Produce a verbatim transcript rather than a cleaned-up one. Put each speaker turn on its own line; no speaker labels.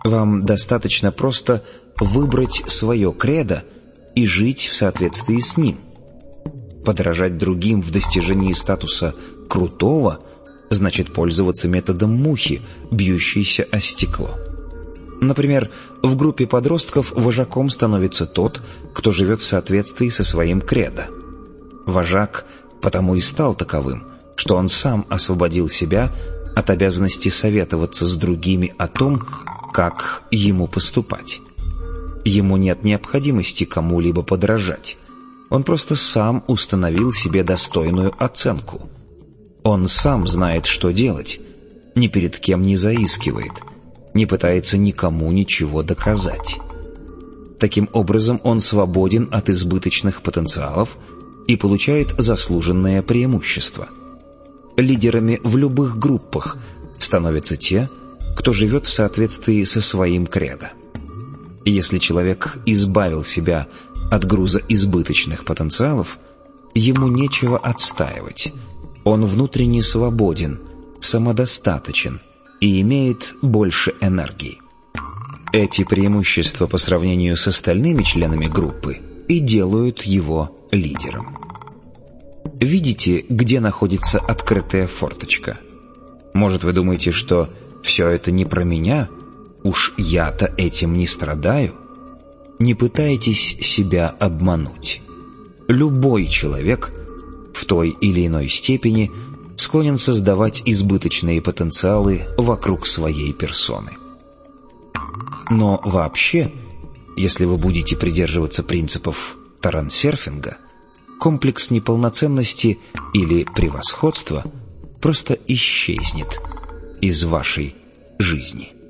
Вам достаточно просто выбрать свое кредо и жить в соответствии с ним. Подражать другим в достижении статуса крутого значит пользоваться методом мухи, бьющейся о стекло. Например, в группе подростков вожаком становится тот, кто живет в соответствии со своим кредо. Вожак потому и стал таковым, что он сам освободил себя от обязанности советоваться с другими о том, как ему поступать. Ему нет необходимости кому-либо подражать. Он просто сам установил себе достойную оценку. Он сам знает, что делать, ни перед кем не заискивает, не пытается никому ничего доказать. Таким образом, он свободен от избыточных потенциалов и получает заслуженное преимущество. Лидерами в любых группах становятся те, кто живет в соответствии со своим кредо. Если человек избавил себя от груза избыточных потенциалов, ему нечего отстаивать. Он внутренне свободен, самодостаточен и имеет больше энергии. Эти преимущества по сравнению с остальными членами группы и делают его лидером. Видите, где находится открытая форточка? Может, вы думаете, что все это не про меня? Уж я-то этим не страдаю? Не пытайтесь себя обмануть. Любой человек в той или иной степени склонен создавать избыточные потенциалы вокруг своей персоны. Но вообще, если вы будете придерживаться принципов тарансерфинга, комплекс неполноценности или превосходства просто исчезнет из вашей жизни.